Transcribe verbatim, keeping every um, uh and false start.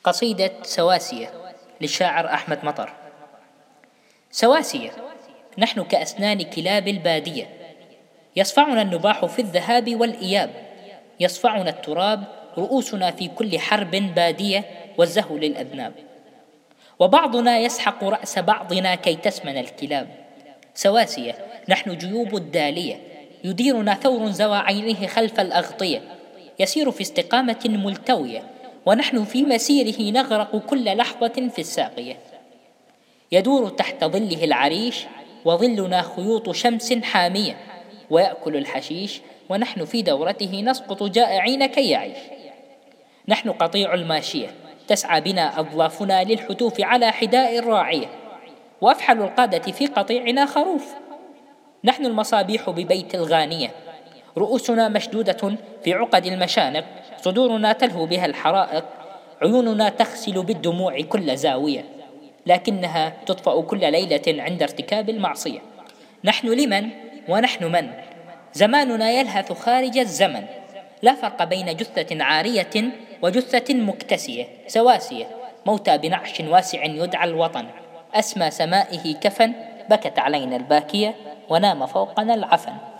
قصيدة سواسية للشاعر أحمد مطر. سواسية، نحن كأسنان كلاب البادية، يصفعنا النباح في الذهاب والإياب، يصفعنا التراب رؤوسنا في كل حرب بادية، والزهو للأذناب، وبعضنا يسحق رأس بعضنا كي تسمن الكلاب. سواسية، نحن جيوب الدالية، يديرنا ثور زوى عينيه خلف الأغطية، يسير في استقامة ملتوية، ونحن في مسيره نغرق كل لحظة في الساقية. يدور تحت ظله العريش، وظلنا خيوط شمس حامية، ويأكل الحشيش، ونحن في دورته نسقط جائعين كي يعيش. نحن قطيع الماشية، تسعى بنا أظلافنا للحتوف على حداء الراعية، وأفحل القادة في قطيعنا خروف. نحن المصابيح ببيت الغانية، رؤوسنا مشدودة في عقد المشانق، صدورنا تلهو بها الحرائق، عيوننا تغسل بالدموع كل زاوية، لكنها تطفأ كل ليلة عند ارتكاب المعصية. نحن لمن ونحن من؟ زماننا يلهث خارج الزمن، لا فرق بين جثة عارية وجثة مكتسية. سواسية، موتى بنعش واسع يدعى الوطن، أسمى سمائه كفن، بكت علينا الباكية ونام فوقنا العفن.